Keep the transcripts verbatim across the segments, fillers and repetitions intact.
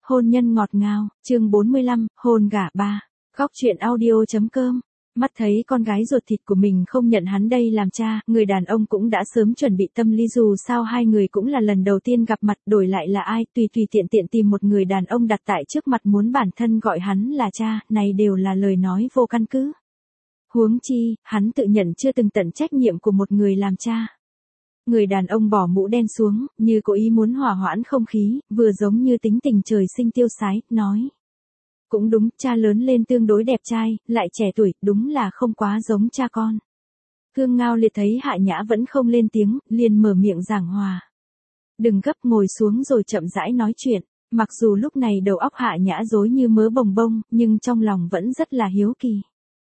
Hôn nhân ngọt ngào, chương bốn mươi lăm, hôn gả ba. Góc truyện audio chấm com. Mắt thấy con gái ruột thịt của mình không nhận hắn đây làm cha, người đàn ông cũng đã sớm chuẩn bị tâm lý, dù sao hai người cũng là lần đầu tiên gặp mặt, đổi lại là ai, tùy tùy tiện tiện tìm một người đàn ông đặt tại trước mặt muốn bản thân gọi hắn là cha, này đều là lời nói vô căn cứ. Huống chi, hắn tự nhận chưa từng tận trách nhiệm của một người làm cha. Người đàn ông bỏ mũ đen xuống, như cố ý muốn hòa hoãn không khí, vừa giống như tính tình trời sinh tiêu sái, nói. Cũng đúng, cha lớn lên tương đối đẹp trai, lại trẻ tuổi, đúng là không quá giống cha con. Khương Ngao Liệt thấy Hạ Nhã vẫn không lên tiếng, liền mở miệng giảng hòa. Đừng gấp, ngồi xuống rồi chậm rãi nói chuyện. Mặc dù lúc này đầu óc Hạ Nhã rối như mớ bồng bông, nhưng trong lòng vẫn rất là hiếu kỳ.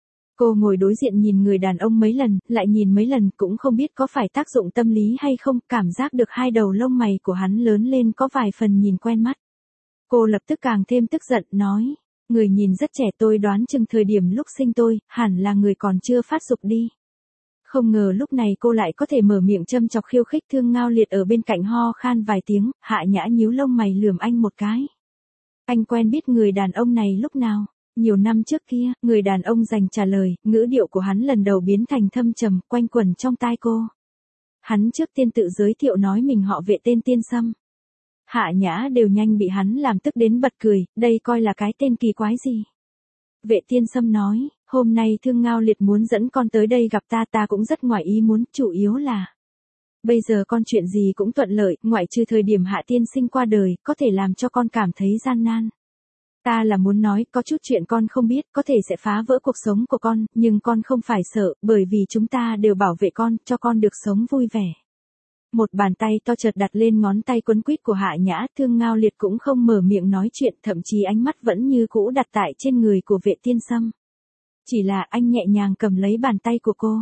Cô ngồi đối diện nhìn người đàn ông mấy lần, lại nhìn mấy lần, cũng không biết có phải tác dụng tâm lý hay không, cảm giác được hai đầu lông mày của hắn lớn lên có vài phần nhìn quen mắt. Cô lập tức càng thêm tức giận, nói, người nhìn rất trẻ, tôi đoán chừng thời điểm lúc sinh tôi, hẳn là người còn chưa phát dục đi. Không ngờ lúc này cô lại có thể mở miệng châm chọc khiêu khích. Thương Ngao Liệt ở bên cạnh ho khan vài tiếng, Hạ Nhã nhíu lông mày lườm anh một cái. Anh quen biết người đàn ông này lúc nào? Nhiều năm trước kia, người đàn ông dành trả lời, ngữ điệu của hắn lần đầu biến thành thâm trầm, quanh quẩn trong tai cô. Hắn trước tiên tự giới thiệu nói mình họ Vệ, tên Tiên Sâm. Hạ Nhã đều nhanh bị hắn làm tức đến bật cười, đây coi là cái tên kỳ quái gì. Vệ Tiên Sâm nói, hôm nay Thương Ngao Liệt muốn dẫn con tới đây gặp ta, ta cũng rất ngoài ý muốn, chủ yếu là bây giờ con chuyện gì cũng thuận lợi, ngoại trừ thời điểm Hạ tiên sinh qua đời, có thể làm cho con cảm thấy gian nan. Ta là muốn nói, có chút chuyện con không biết, có thể sẽ phá vỡ cuộc sống của con, nhưng con không phải sợ, bởi vì chúng ta đều bảo vệ con, cho con được sống vui vẻ. Một bàn tay to chợt đặt lên ngón tay quấn quýt của Hạ Nhã, Thương Ngao Liệt cũng không mở miệng nói chuyện, thậm chí ánh mắt vẫn như cũ đặt tại trên người của Vệ Tiên Sâm. Chỉ là anh nhẹ nhàng cầm lấy bàn tay của cô.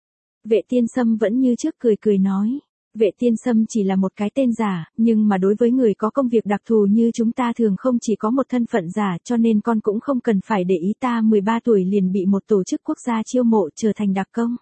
Vệ Tiên Sâm vẫn như trước cười cười nói. Vệ Tiên Sâm chỉ là một cái tên giả, nhưng mà đối với người có công việc đặc thù như chúng ta thường không chỉ có một thân phận giả, cho nên con cũng không cần phải để ý, ta mười ba tuổi liền bị một tổ chức quốc gia chiêu mộ trở thành đặc công.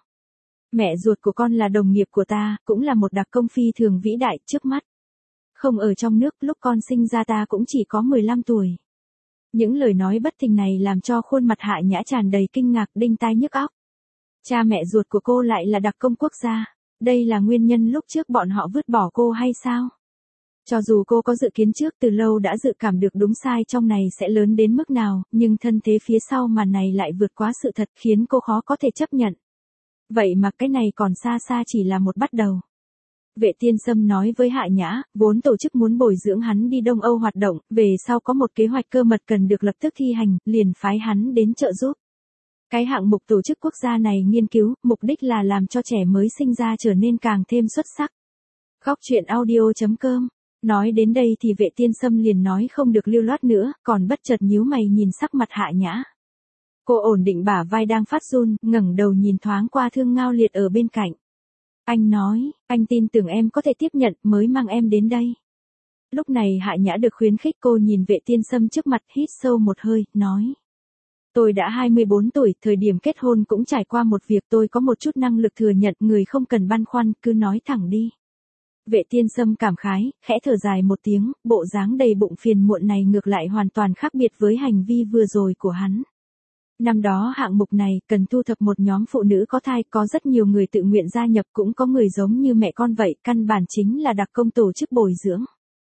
Mẹ ruột của con là đồng nghiệp của ta, cũng là một đặc công phi thường vĩ đại trước mắt. Không ở trong nước, lúc con sinh ra ta cũng chỉ có mười lăm tuổi. Những lời nói bất thình này làm cho khuôn mặt Hạ Nhã tràn đầy kinh ngạc, đinh tai nhức óc. Cha mẹ ruột của cô lại là đặc công quốc gia. Đây là nguyên nhân lúc trước bọn họ vứt bỏ cô hay sao? Cho dù cô có dự kiến trước, từ lâu đã dự cảm được đúng sai trong này sẽ lớn đến mức nào, nhưng thân thế phía sau màn này lại vượt quá sự thật, khiến cô khó có thể chấp nhận. Vậy mà cái này còn xa xa chỉ là một bắt đầu. Vệ Tiên Sâm nói với Hạ Nhã, vốn tổ chức muốn bồi dưỡng hắn đi Đông Âu hoạt động, về sau có một kế hoạch cơ mật cần được lập tức thi hành, liền phái hắn đến trợ giúp. Cái hạng mục tổ chức quốc gia này nghiên cứu, mục đích là làm cho trẻ mới sinh ra trở nên càng thêm xuất sắc. Góc truyện audio chấm com. Nói đến đây thì Vệ Tiên Sâm liền nói không được lưu loát nữa, còn bất chợt nhíu mày nhìn sắc mặt Hạ Nhã. Cô ổn định bả vai đang phát run, ngẩng đầu nhìn thoáng qua Thương Ngao Liệt ở bên cạnh. Anh nói, anh tin tưởng em có thể tiếp nhận, mới mang em đến đây. Lúc này Hạ Nhã được khuyến khích, cô nhìn Vệ Tiên Sâm trước mặt, hít sâu một hơi, nói. Tôi đã hai mươi bốn tuổi, thời điểm kết hôn cũng trải qua một việc, tôi có một chút năng lực thừa nhận, người không cần băn khoăn, cứ nói thẳng đi. Vệ Tiên Sâm cảm khái, khẽ thở dài một tiếng, bộ dáng đầy bụng phiền muộn này ngược lại hoàn toàn khác biệt với hành vi vừa rồi của hắn. Năm đó hạng mục này cần thu thập một nhóm phụ nữ có thai, có rất nhiều người tự nguyện gia nhập, cũng có người giống như mẹ con vậy, căn bản chính là đặc công tổ chức bồi dưỡng.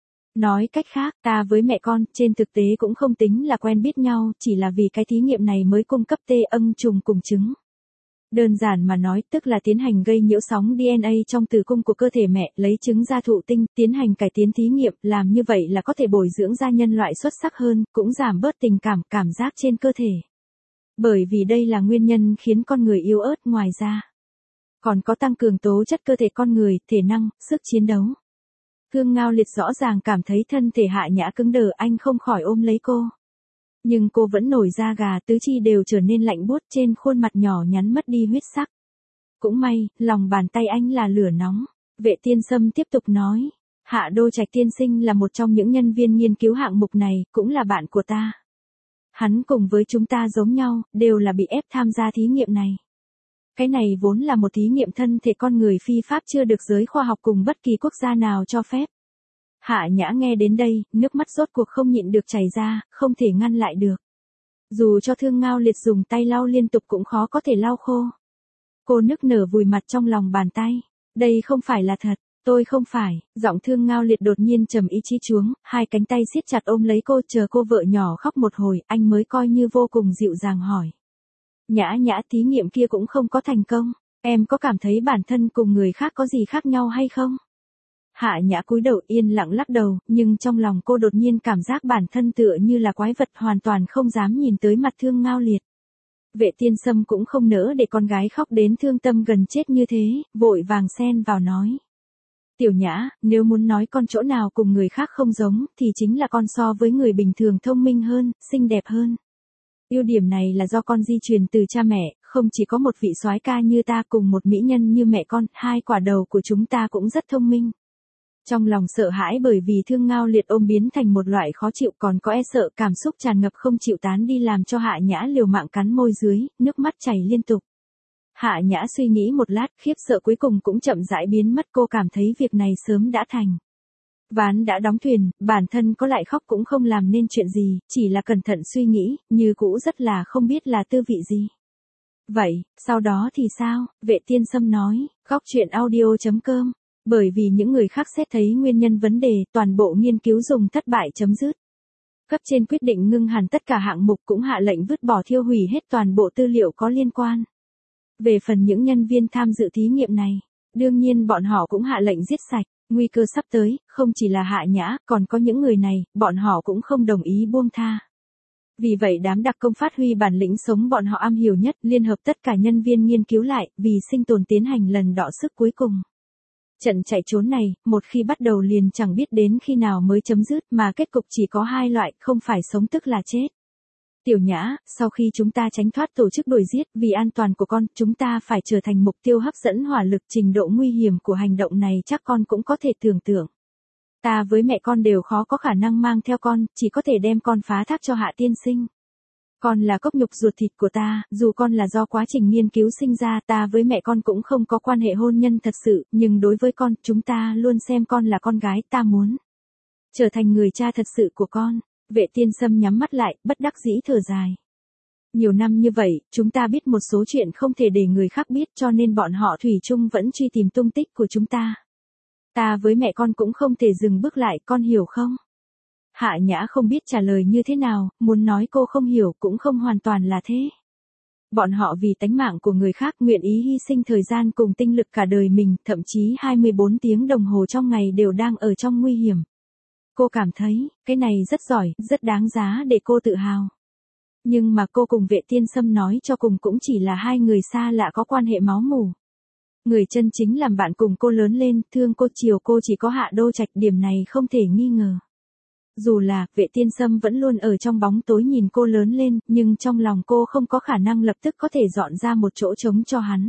Nói cách khác, ta với mẹ con, trên thực tế cũng không tính là quen biết nhau, chỉ là vì cái thí nghiệm này mới cung cấp tê âng trùng cùng trứng. Đơn giản mà nói, tức là tiến hành gây nhiễu sóng đê en a trong tử cung của cơ thể mẹ, lấy trứng ra thụ tinh, tiến hành cải tiến thí nghiệm, làm như vậy là có thể bồi dưỡng ra nhân loại xuất sắc hơn, cũng giảm bớt tình cảm, cảm giác trên cơ thể. Bởi vì đây là nguyên nhân khiến con người yếu ớt, ngoài ra còn có tăng cường tố chất cơ thể con người, thể năng, sức chiến đấu. Thương Ngao Liệt rõ ràng cảm thấy thân thể Hạ Nhã cứng đờ, anh không khỏi ôm lấy cô. Nhưng cô vẫn nổi da gà, tứ chi đều trở nên lạnh buốt, trên khuôn mặt nhỏ nhắn mất đi huyết sắc. Cũng may, lòng bàn tay anh là lửa nóng. Vệ Tiên Sâm tiếp tục nói, Hạ Đô Trạch tiên sinh là một trong những nhân viên nghiên cứu hạng mục này, cũng là bạn của ta. Hắn cùng với chúng ta giống nhau, đều là bị ép tham gia thí nghiệm này. Cái này vốn là một thí nghiệm thân thể con người phi pháp, chưa được giới khoa học cùng bất kỳ quốc gia nào cho phép. Hạ Nhã nghe đến đây, nước mắt rốt cuộc không nhịn được chảy ra, không thể ngăn lại được. Dù cho Thương Ngao Liệt dùng tay lau liên tục cũng khó có thể lau khô. Cô nức nở vùi mặt trong lòng bàn tay. Đây không phải là thật, tôi không phải. Giọng Thương Ngao Liệt đột nhiên trầm ý chí chuống, hai cánh tay siết chặt ôm lấy cô, chờ cô vợ nhỏ khóc một hồi, anh mới coi như vô cùng dịu dàng hỏi. Nhã Nhã, thí nghiệm kia cũng không có thành công, em có cảm thấy bản thân cùng người khác có gì khác nhau hay không? Hạ Nhã cúi đầu yên lặng lắc đầu, nhưng trong lòng cô đột nhiên cảm giác bản thân tựa như là quái vật, hoàn toàn không dám nhìn tới mặt Thương Ngao Liệt. Vệ Tiên Sâm cũng không nỡ để con gái khóc đến thương tâm gần chết như thế, vội vàng xen vào nói. Tiểu Nhã, nếu muốn nói con chỗ nào cùng người khác không giống, thì chính là con so với người bình thường thông minh hơn, xinh đẹp hơn. Ưu điểm này là do con di truyền từ cha mẹ, không chỉ có một vị soái ca như ta cùng một mỹ nhân như mẹ con, hai quả đầu của chúng ta cũng rất thông minh. Trong lòng sợ hãi bởi vì Thương Ngao Liệt ôm biến thành một loại khó chịu, còn có e sợ cảm xúc tràn ngập không chịu tán đi, làm cho Hạ Nhã liều mạng cắn môi dưới, nước mắt chảy liên tục. Hạ Nhã suy nghĩ một lát, khiếp sợ cuối cùng cũng chậm rãi biến mất, cô cảm thấy việc này sớm đã thành. Ván đã đóng thuyền, bản thân có lại khóc cũng không làm nên chuyện gì, chỉ là cẩn thận suy nghĩ, như cũ rất là không biết là tư vị gì. Vậy, sau đó thì sao? Vệ Tiên Sâm nói, góc truyện audio chấm com. Bởi vì những người khác xét thấy nguyên nhân vấn đề, toàn bộ nghiên cứu dùng thất bại chấm dứt. Cấp trên quyết định ngưng hẳn tất cả hạng mục, cũng hạ lệnh vứt bỏ thiêu hủy hết toàn bộ tư liệu có liên quan. Về phần những nhân viên tham dự thí nghiệm này, đương nhiên bọn họ cũng hạ lệnh giết sạch. Nguy cơ sắp tới, không chỉ là Hạ Nhã, còn có những người này, bọn họ cũng không đồng ý buông tha. Vì vậy đám đặc công phát huy bản lĩnh sống bọn họ am hiểu nhất, liên hợp tất cả nhân viên nghiên cứu lại, vì sinh tồn tiến hành lần đọ sức cuối cùng. Trận chạy trốn này, một khi bắt đầu liền chẳng biết đến khi nào mới chấm dứt, mà kết cục chỉ có hai loại, không phải sống tức là chết. Tiểu Nhã, sau khi chúng ta tránh thoát tổ chức đuổi giết, vì an toàn của con, chúng ta phải trở thành mục tiêu hấp dẫn hỏa lực, trình độ nguy hiểm của hành động này chắc con cũng có thể tưởng tượng. Ta với mẹ con đều khó có khả năng mang theo con, chỉ có thể đem con phá thác cho Hạ tiên sinh. Con là cốc nhục ruột thịt của ta, dù con là do quá trình nghiên cứu sinh ra, ta với mẹ con cũng không có quan hệ hôn nhân thật sự, nhưng đối với con, chúng ta luôn xem con là con gái, ta muốn trở thành người cha thật sự của con. Vệ Tiên Sâm nhắm mắt lại, bất đắc dĩ thở dài. Nhiều năm như vậy, chúng ta biết một số chuyện không thể để người khác biết, cho nên bọn họ thủy chung vẫn truy tìm tung tích của chúng ta. Ta với mẹ con cũng không thể dừng bước lại, con hiểu không? Hạ Nhã không biết trả lời như thế nào, muốn nói cô không hiểu cũng không hoàn toàn là thế. Bọn họ vì tánh mạng của người khác nguyện ý hy sinh thời gian cùng tinh lực cả đời mình, thậm chí hai mươi bốn tiếng đồng hồ trong ngày đều đang ở trong nguy hiểm. Cô cảm thấy, cái này rất giỏi, rất đáng giá để cô tự hào. Nhưng mà cô cùng Vệ Tiên Sâm nói cho cùng cũng chỉ là hai người xa lạ có quan hệ máu mủ. Người chân chính làm bạn cùng cô lớn lên, thương cô chiều cô chỉ có Hạ Đô Trạch, điểm này không thể nghi ngờ. Dù là, Vệ Tiên Sâm vẫn luôn ở trong bóng tối nhìn cô lớn lên, nhưng trong lòng cô không có khả năng lập tức có thể dọn ra một chỗ trống cho hắn.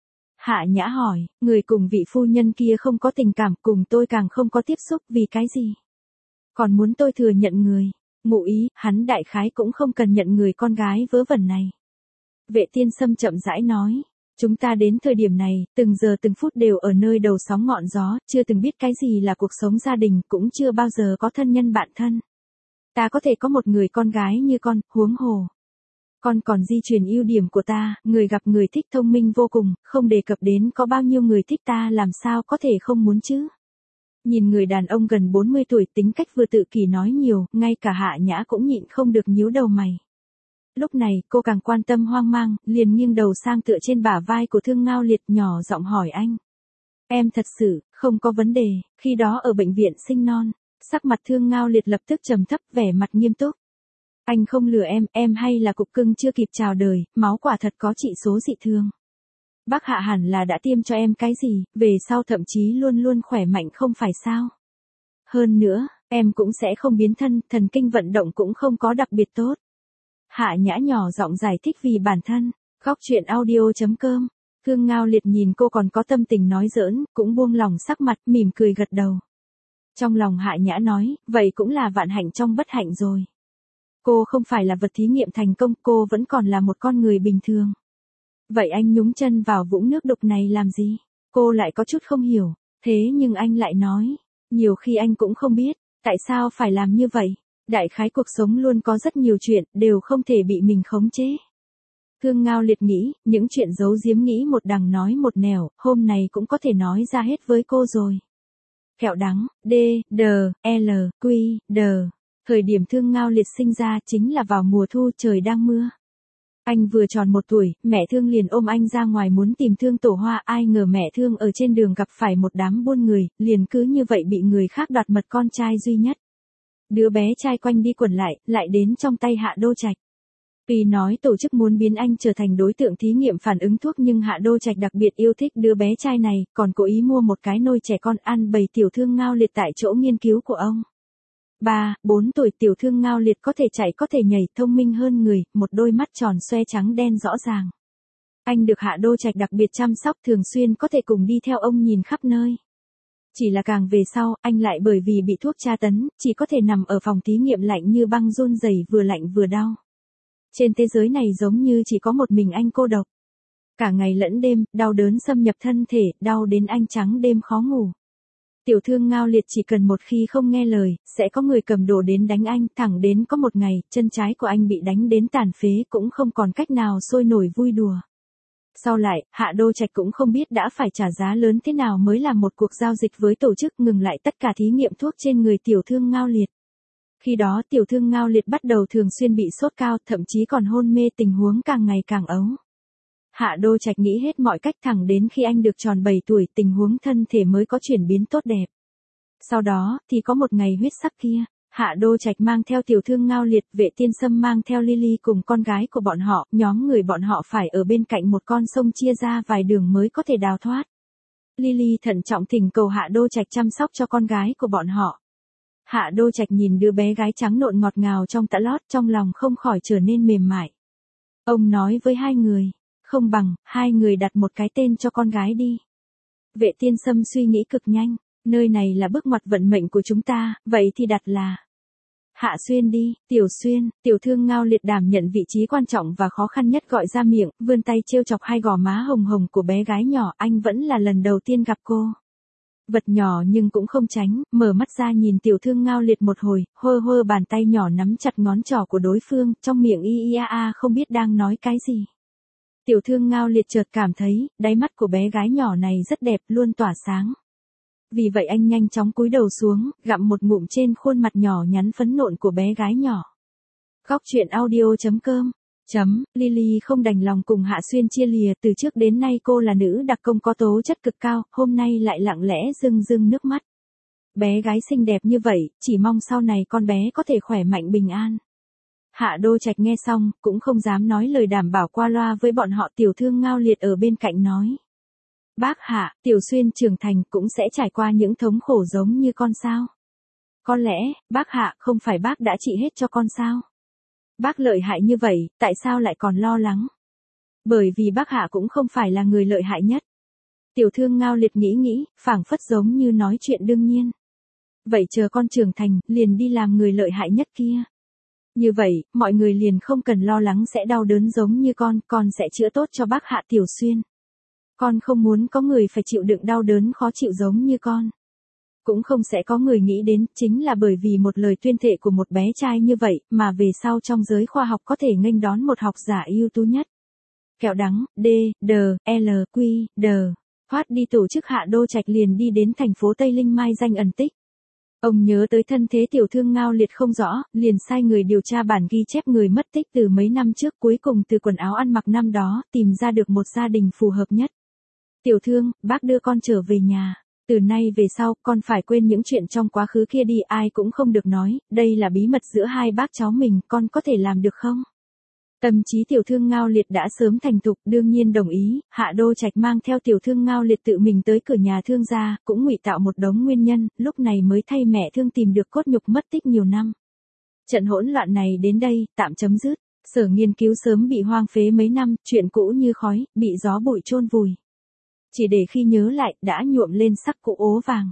Hạ Nhã hỏi, người cùng vị phu nhân kia không có tình cảm, cùng tôi càng không có tiếp xúc, vì cái gì? Còn muốn tôi thừa nhận người? Ngụ ý, hắn đại khái cũng không cần nhận người con gái vớ vẩn này. Vệ Tiên Sâm chậm rãi nói, chúng ta đến thời điểm này, từng giờ từng phút đều ở nơi đầu sóng ngọn gió, chưa từng biết cái gì là cuộc sống gia đình, cũng chưa bao giờ có thân nhân bạn thân. Ta có thể có một người con gái như con, huống hồ. Con còn di truyền ưu điểm của ta, người gặp người thích thông minh vô cùng, không đề cập đến có bao nhiêu người thích ta, làm sao có thể không muốn chứ. Nhìn người đàn ông gần bốn mươi tuổi, tính cách vừa tự kỷ nói nhiều, ngay cả Hạ Nhã cũng nhịn không được nhíu đầu mày. Lúc này, cô càng quan tâm hoang mang, liền nghiêng đầu sang tựa trên bả vai của Thương Ngao Liệt, nhỏ giọng hỏi anh. Em thật sự, không có vấn đề, khi đó ở bệnh viện sinh non, sắc mặt Thương Ngao Liệt lập tức trầm thấp, vẻ mặt nghiêm túc. Anh không lừa em, em hay là cục cưng chưa kịp chào đời, máu quả thật có trị số dị thường. Bác Hạ hẳn là đã tiêm cho em cái gì, về sau thậm chí luôn luôn khỏe mạnh không phải sao. Hơn nữa, em cũng sẽ không biến thân, thần kinh vận động cũng không có đặc biệt tốt. Hạ Nhã nhỏ giọng giải thích vì bản thân. Góc truyện audio chấm com. Thương Ngao Liệt nhìn cô còn có tâm tình nói giỡn, cũng buông lòng sắc mặt, mỉm cười gật đầu. Trong lòng Hạ Nhã nói, vậy cũng là vạn hạnh trong bất hạnh rồi. Cô không phải là vật thí nghiệm thành công, cô vẫn còn là một con người bình thường. Vậy anh nhúng chân vào vũng nước đục này làm gì? Cô lại có chút không hiểu. Thế nhưng anh lại nói, Nhiều khi anh cũng không biết, tại sao phải làm như vậy. Đại khái cuộc sống luôn có rất nhiều chuyện, đều không thể bị mình khống chế. Thương Ngao Liệt nghĩ, những chuyện giấu giếm nghĩ một đằng nói một nẻo, hôm này cũng có thể nói ra hết với cô rồi. Kẹo đắng, D, D, L, Q, D. Thời điểm Thương Ngao Liệt sinh ra chính là vào mùa thu trời đang mưa. Anh vừa tròn một tuổi, mẹ Thương liền ôm anh ra ngoài muốn tìm Thương tổ hoa, ai ngờ mẹ Thương ở trên đường gặp phải một đám buôn người, liền cứ như vậy bị người khác đoạt mật con trai duy nhất. Đứa bé trai quanh đi quẩn lại, lại đến trong tay Hạ Đô Trạch. Vì nói tổ chức muốn biến anh trở thành đối tượng thí nghiệm phản ứng thuốc nhưng Hạ Đô Trạch đặc biệt yêu thích đứa bé trai này, còn cố ý mua một cái nôi trẻ con ăn bầy tiểu Thương Ngao Liệt tại chỗ nghiên cứu của ông. ba, bốn tuổi tiểu Thương Ngao Liệt có thể chạy có thể nhảy, thông minh hơn người, một đôi mắt tròn xoe trắng đen rõ ràng. Anh được Hạ Đô Trạch đặc biệt chăm sóc, thường xuyên có thể cùng đi theo ông nhìn khắp nơi. Chỉ là càng về sau, anh lại bởi vì bị thuốc tra tấn, chỉ có thể nằm ở phòng thí nghiệm lạnh như băng run rẩy vừa lạnh vừa đau. Trên thế giới này giống như chỉ có một mình anh cô độc. Cả ngày lẫn đêm, đau đớn xâm nhập thân thể, đau đến anh trắng đêm khó ngủ. Tiểu Thương Ngao Liệt chỉ cần một khi không nghe lời, sẽ có người cầm đồ đến đánh anh, thẳng đến có một ngày, chân trái của anh bị đánh đến tàn phế cũng không còn cách nào sôi nổi vui đùa. Sau lại, Hạ Đô Trạch cũng không biết đã phải trả giá lớn thế nào mới làm một cuộc giao dịch với tổ chức ngừng lại tất cả thí nghiệm thuốc trên người Tiểu Thương Ngao Liệt. Khi đó Tiểu Thương Ngao Liệt bắt đầu thường xuyên bị sốt cao, thậm chí còn hôn mê, tình huống càng ngày càng ấu. Hạ Đô Trạch nghĩ hết mọi cách thẳng đến khi anh được tròn bảy tuổi, tình huống thân thể mới có chuyển biến tốt đẹp. Sau đó, thì có một ngày huyết sắc kia, Hạ Đô Trạch mang theo Tiểu Thương Ngao Liệt, Vệ Tiên Sâm mang theo Lily cùng con gái của bọn họ, nhóm người bọn họ phải ở bên cạnh một con sông chia ra vài đường mới có thể đào thoát. Lily thận trọng thỉnh cầu Hạ Đô Trạch chăm sóc cho con gái của bọn họ. Hạ Đô Trạch nhìn đứa bé gái trắng nộn ngọt ngào trong tã lót, trong lòng không khỏi trở nên mềm mại. Ông nói với hai người, không bằng, hai người đặt một cái tên cho con gái đi. Vệ Tiên Sâm suy nghĩ cực nhanh, nơi này là bước ngoặt vận mệnh của chúng ta, vậy thì đặt là Hạ Xuyên đi. Tiểu Xuyên, Tiểu Thương Ngao Liệt đảm nhận vị trí quan trọng và khó khăn nhất gọi ra miệng, vươn tay trêu chọc hai gò má hồng hồng của bé gái nhỏ, anh vẫn là lần đầu tiên gặp cô. Vật nhỏ nhưng cũng không tránh, mở mắt ra nhìn Tiểu Thương Ngao Liệt một hồi, hơ hơ bàn tay nhỏ nắm chặt ngón trỏ của đối phương, trong miệng y y a a không biết đang nói cái gì. Tiểu Thương Ngao Liệt chợt cảm thấy, đáy mắt của bé gái nhỏ này rất đẹp, luôn tỏa sáng. Vì vậy anh nhanh chóng cúi đầu xuống, gặm một ngụm trên khuôn mặt nhỏ nhắn phấn nộn của bé gái nhỏ. Góc truyện audio chấm com Chấm, Lily không đành lòng cùng Hạ Xuyên chia lìa, từ trước đến nay cô là nữ đặc công có tố chất cực cao, hôm nay lại lặng lẽ rưng rưng nước mắt. Bé gái xinh đẹp như vậy, chỉ mong sau này con bé có thể khỏe mạnh bình an. Hạ Đô Trạch nghe xong, cũng không dám nói lời đảm bảo qua loa với bọn họ. Tiểu Thương Ngao Liệt ở bên cạnh nói. Bác Hạ, Tiểu Xuyên trưởng thành cũng sẽ trải qua những thống khổ giống như con sao? Có lẽ, bác Hạ không phải bác đã trị hết cho con sao? Bác lợi hại như vậy, tại sao lại còn lo lắng? Bởi vì bác Hạ cũng không phải là người lợi hại nhất. Tiểu Thương Ngao Liệt nghĩ nghĩ, phảng phất giống như nói chuyện đương nhiên. Vậy chờ con trưởng thành, liền đi làm người lợi hại nhất kia. Như vậy, mọi người liền không cần lo lắng sẽ đau đớn giống như con, con sẽ chữa tốt cho bác Hạ. Tiểu Xuyên. Con không muốn có người phải chịu đựng đau đớn khó chịu giống như con. Cũng không sẽ có người nghĩ đến, chính là bởi vì một lời tuyên thệ của một bé trai như vậy, mà về sau trong giới khoa học có thể nghênh đón một học giả ưu tú nhất. Kẹo đắng, D, D, L, Q, D. Thoát đi tổ chức Hạ Đô Trạch liền đi đến thành phố Tây Linh mai danh ẩn tích. Ông nhớ tới thân thế Tiểu Thương Ngao Liệt không rõ, liền sai người điều tra bản ghi chép người mất tích từ mấy năm trước, cuối cùng từ quần áo ăn mặc năm đó, tìm ra được một gia đình phù hợp nhất. Tiểu Thương, bác đưa con trở về nhà. Từ nay về sau, con phải quên những chuyện trong quá khứ kia đi, ai cũng không được nói, đây là bí mật giữa hai bác cháu mình, con có thể làm được không? Tâm trí Tiểu Thương Ngao Liệt đã sớm thành thục, đương nhiên đồng ý. Hạ Đô Trạch mang theo Tiểu Thương Ngao Liệt tự mình tới cửa nhà Thương gia, cũng ngụy tạo một đống nguyên nhân, lúc này mới thay mẹ Thương tìm được cốt nhục mất tích nhiều năm. Trận hỗn loạn này đến đây, tạm chấm dứt. Sở nghiên cứu sớm bị hoang phế mấy năm, chuyện cũ như khói, bị gió bụi chôn vùi. Chỉ để khi nhớ lại, đã nhuộm lên sắc cũ ố vàng.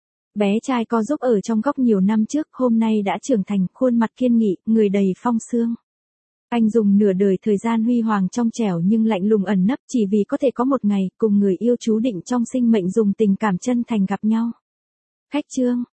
Bé trai co giúp ở trong góc nhiều năm trước, hôm nay đã trưởng thành, khuôn mặt kiên nghị, người đầy phong sương. Anh dùng nửa đời thời gian huy hoàng trong trẻo nhưng lạnh lùng ẩn nấp, chỉ vì có thể có một ngày, cùng người yêu chú định trong sinh mệnh dùng tình cảm chân thành gặp nhau. Khách trương.